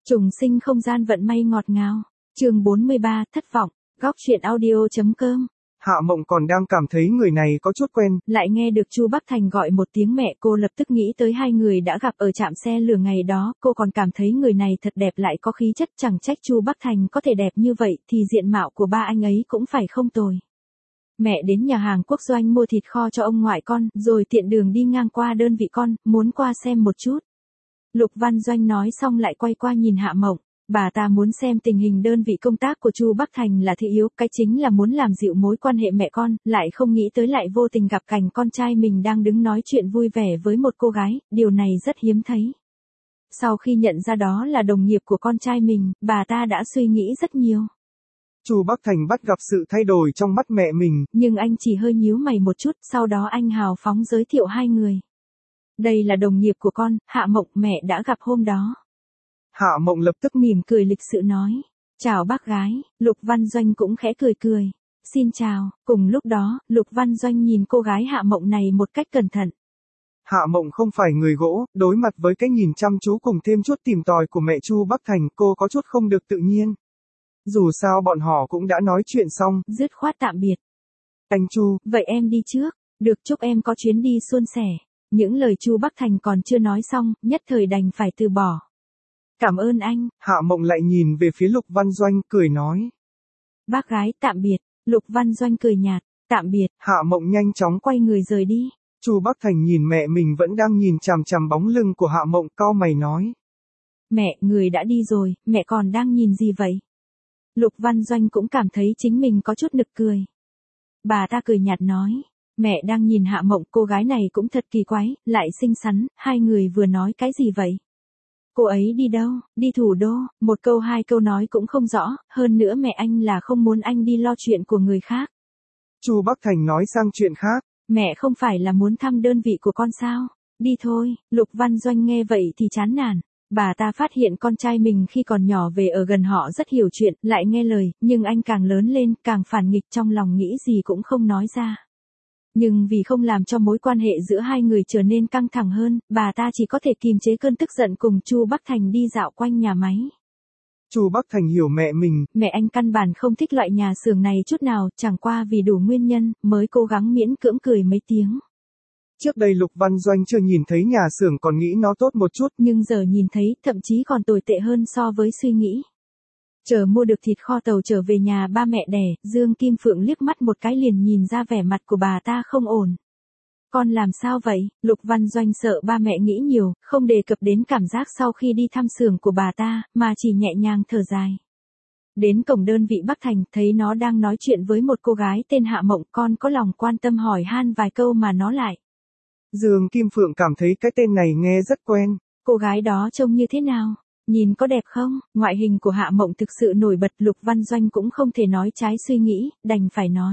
Trùng sinh không gian vận may ngọt ngào. Chương 43, thất vọng. Góc truyện audio.com. Hạ Mộng còn đang cảm thấy người này có chút quen, lại nghe được Chu Bắc Thành gọi một tiếng mẹ, cô lập tức nghĩ tới hai người đã gặp ở trạm xe lửa ngày đó, cô còn cảm thấy người này thật đẹp lại có khí chất, chẳng trách Chu Bắc Thành có thể đẹp như vậy, thì diện mạo của ba anh ấy cũng phải không tồi. Mẹ đến nhà hàng Quốc Doanh mua thịt kho cho ông ngoại con, rồi tiện đường đi ngang qua đơn vị con, muốn qua xem một chút. Lục Văn Doanh nói xong lại quay qua nhìn Hạ Mộng. Bà ta muốn xem tình hình đơn vị công tác của Chu Bắc Thành là thị yếu, cái chính là muốn làm dịu mối quan hệ mẹ con, lại không nghĩ tới lại vô tình gặp cảnh con trai mình đang đứng nói chuyện vui vẻ với một cô gái, điều này rất hiếm thấy. Sau khi nhận ra đó là đồng nghiệp của con trai mình, bà ta đã suy nghĩ rất nhiều. Chu Bắc Thành bắt gặp sự thay đổi trong mắt mẹ mình, nhưng anh chỉ hơi nhíu mày một chút, sau đó anh hào phóng giới thiệu hai người. Đây là đồng nghiệp của con, Hạ Mộng, mẹ đã gặp hôm đó. Hạ Mộng lập tức mỉm cười lịch sự nói. Chào bác gái. Lục Văn Doanh cũng khẽ cười cười. Xin chào. Cùng lúc đó, Lục Văn Doanh nhìn cô gái Hạ Mộng này một cách cẩn thận. Hạ Mộng không phải người gỗ, đối mặt với cái nhìn chăm chú cùng thêm chút tìm tòi của mẹ Chu Bắc Thành, cô có chút không được tự nhiên. Dù sao bọn họ cũng đã nói chuyện xong, dứt khoát tạm biệt. Anh Chu, vậy em đi trước, được, chúc em có chuyến đi suôn sẻ. Những lời Chu Bắc Thành còn chưa nói xong, nhất thời đành phải từ bỏ. Cảm ơn anh. Hạ Mộng lại nhìn về phía Lục Văn Doanh, cười nói. Bác gái, tạm biệt. Lục Văn Doanh cười nhạt, tạm biệt. Hạ Mộng nhanh chóng quay người rời đi. Chu Bắc Thành nhìn mẹ mình vẫn đang nhìn chằm chằm bóng lưng của Hạ Mộng, cau mày nói. Mẹ, người đã đi rồi, mẹ còn đang nhìn gì vậy? Lục Văn Doanh cũng cảm thấy chính mình có chút nực cười. Bà ta cười nhạt nói. Mẹ đang nhìn Hạ Mộng, cô gái này cũng thật kỳ quái, lại xinh xắn, hai người vừa nói cái gì vậy? Cô ấy đi đâu? Đi thủ đô, một câu hai câu nói cũng không rõ, hơn nữa mẹ anh là không muốn anh đi lo chuyện của người khác. Chu Bắc Thành nói sang chuyện khác. Mẹ không phải là muốn thăm đơn vị của con sao? Đi thôi. Lục Văn Doanh nghe vậy thì chán nản. Bà ta phát hiện con trai mình khi còn nhỏ về ở gần họ rất hiểu chuyện, lại nghe lời, nhưng anh càng lớn lên, càng phản nghịch, trong lòng nghĩ gì cũng không nói ra. Nhưng vì không làm cho mối quan hệ giữa hai người trở nên căng thẳng hơn, bà ta chỉ có thể kìm chế cơn tức giận cùng Chu Bắc Thành đi dạo quanh nhà máy. Chu Bắc Thành hiểu mẹ mình. Mẹ anh căn bản không thích loại nhà xưởng này chút nào, chẳng qua vì đủ nguyên nhân, mới cố gắng miễn cưỡng cười mấy tiếng. Trước đây Lục Văn Doanh chưa nhìn thấy nhà xưởng còn nghĩ nó tốt một chút, nhưng giờ nhìn thấy, thậm chí còn tồi tệ hơn so với suy nghĩ. Chờ mua được thịt kho tàu trở về nhà ba mẹ đẻ, Dương Kim Phượng liếc mắt một cái liền nhìn ra vẻ mặt của bà ta không ổn. Con làm sao vậy? Lục Văn Doanh sợ ba mẹ nghĩ nhiều, không đề cập đến cảm giác sau khi đi thăm xưởng của bà ta, mà chỉ nhẹ nhàng thở dài. Đến cổng đơn vị Bắc Thành, thấy nó đang nói chuyện với một cô gái tên Hạ Mộng, con có lòng quan tâm hỏi han vài câu mà nó lại. Dương Kim Phượng cảm thấy cái tên này nghe rất quen. Cô gái đó trông như thế nào? Nhìn có đẹp không? Ngoại hình của Hạ Mộng thực sự nổi bật, Lục Văn Doanh cũng không thể nói trái suy nghĩ, đành phải nói.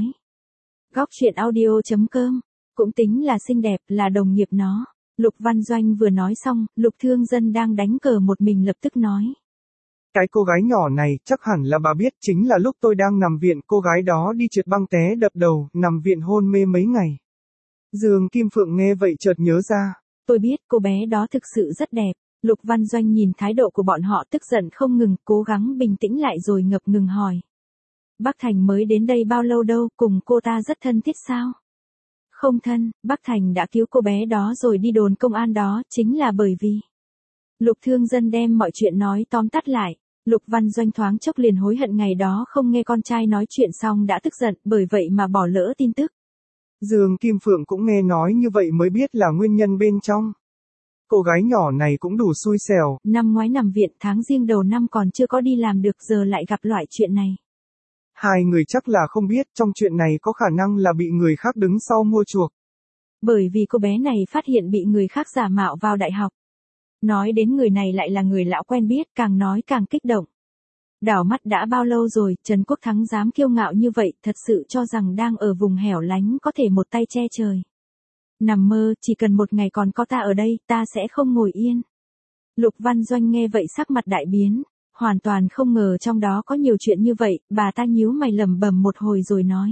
Góc truyện audio.com. Cũng tính là xinh đẹp, là đồng nghiệp nó. Lục Văn Doanh vừa nói xong, Lục Thương Dân đang đánh cờ một mình lập tức nói. Cái cô gái nhỏ này, chắc hẳn là bà biết, chính là lúc tôi đang nằm viện, cô gái đó đi trượt băng té đập đầu, nằm viện hôn mê mấy ngày. Dương Kim Phượng nghe vậy chợt nhớ ra. Tôi biết, cô bé đó thực sự rất đẹp. Lục Văn Doanh nhìn thái độ của bọn họ tức giận không ngừng, cố gắng bình tĩnh lại rồi ngập ngừng hỏi. Bắc Thành mới đến đây bao lâu đâu, cùng cô ta rất thân thiết sao? Không thân, Bắc Thành đã cứu cô bé đó rồi đi đồn công an đó, chính là bởi vì. Lục Thương Dân đem mọi chuyện nói tóm tắt lại. Lục Văn Doanh thoáng chốc liền hối hận ngày đó không nghe con trai nói chuyện xong đã tức giận, bởi vậy mà bỏ lỡ tin tức. Dương Kim Phượng cũng nghe nói như vậy mới biết là nguyên nhân bên trong. Cô gái nhỏ này cũng đủ xui xẻo. Năm ngoái nằm viện, tháng Giêng đầu năm còn chưa có đi làm được, giờ lại gặp loại chuyện này. Hai người chắc là không biết trong chuyện này có khả năng là bị người khác đứng sau mua chuộc. Bởi vì cô bé này phát hiện bị người khác giả mạo vào đại học. Nói đến người này lại là người lão quen biết, càng nói càng kích động. Đảo mắt đã bao lâu rồi, Trần Quốc Thắng dám kiêu ngạo như vậy, thật sự cho rằng đang ở vùng hẻo lánh có thể một tay che trời. Nằm mơ, chỉ cần một ngày còn có ta ở đây, ta sẽ không ngồi yên. Lục Văn Doanh nghe vậy sắc mặt đại biến, hoàn toàn không ngờ trong đó có nhiều chuyện như vậy, bà ta nhíu mày lẩm bẩm một hồi rồi nói.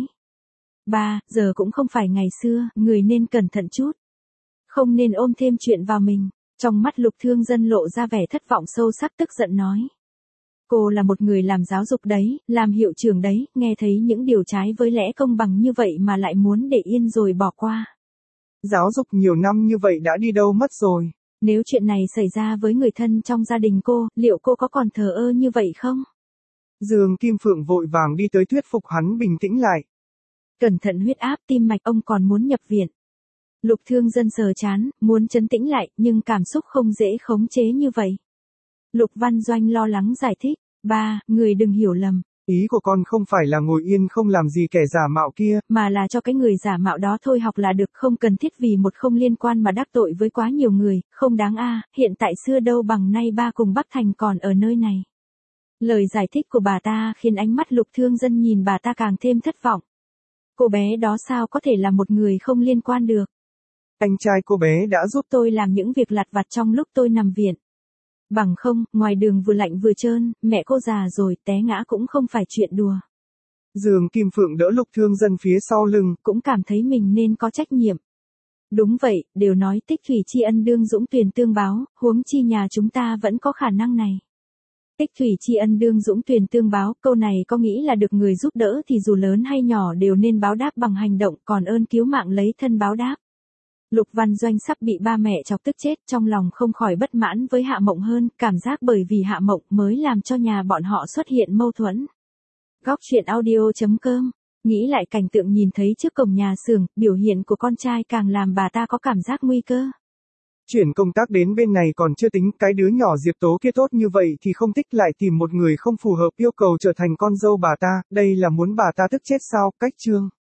Ba, giờ cũng không phải ngày xưa, người nên cẩn thận chút. Không nên ôm thêm chuyện vào mình. Trong mắt Lục Thương Dân lộ ra vẻ thất vọng sâu sắc, tức giận nói. Cô là một người làm giáo dục đấy, làm hiệu trưởng đấy, nghe thấy những điều trái với lẽ công bằng như vậy mà lại muốn để yên rồi bỏ qua. Giáo dục nhiều năm như vậy đã đi đâu mất rồi? Nếu chuyện này xảy ra với người thân trong gia đình cô, liệu cô có còn thờ ơ như vậy không? Dương Kim Phượng vội vàng đi tới thuyết phục hắn bình tĩnh lại. Cẩn thận huyết áp tim mạch, ông còn muốn nhập viện. Lục Thương Dân sờ chán, muốn trấn tĩnh lại, nhưng cảm xúc không dễ khống chế như vậy. Lục Văn Doanh lo lắng giải thích, ba, người đừng hiểu lầm. Ý của con không phải là ngồi yên không làm gì kẻ giả mạo kia, mà là cho cái người giả mạo đó thôi học là được, không cần thiết vì một không liên quan mà đắc tội với quá nhiều người, không đáng a. Hiện tại xưa đâu bằng nay ba cùng Bắc Thành còn ở nơi này. Lời giải thích của bà ta khiến ánh mắt Lục Thương Dân nhìn bà ta càng thêm thất vọng. Cô bé đó sao có thể là một người không liên quan được? Anh trai cô bé đã giúp tôi làm những việc lặt vặt trong lúc tôi nằm viện. Bằng không, ngoài đường vừa lạnh vừa trơn, mẹ cô già rồi, té ngã cũng không phải chuyện đùa. Dương Kim Phượng đỡ Lục Thương Dân phía sau lưng, cũng cảm thấy mình nên có trách nhiệm. Đúng vậy, đều nói tích thủy tri ân đương dũng tuyền tương báo, huống chi nhà chúng ta vẫn có khả năng này. Tích thủy tri ân đương dũng tuyền tương báo, câu này có nghĩ là được người giúp đỡ thì dù lớn hay nhỏ đều nên báo đáp bằng hành động, còn ơn cứu mạng lấy thân báo đáp. Lục Văn Doanh sắp bị ba mẹ chọc tức chết, trong lòng không khỏi bất mãn với Hạ Mộng hơn, cảm giác bởi vì Hạ Mộng mới làm cho nhà bọn họ xuất hiện mâu thuẫn. Góc truyện audio.com. Nghĩ lại cảnh tượng nhìn thấy trước cổng nhà xưởng, biểu hiện của con trai càng làm bà ta có cảm giác nguy cơ. Chuyển công tác đến bên này còn chưa tính, cái đứa nhỏ Diệp Tố kia tốt như vậy thì không thích lại tìm một người không phù hợp yêu cầu trở thành con dâu bà ta, đây là muốn bà ta tức chết sao, cách trương.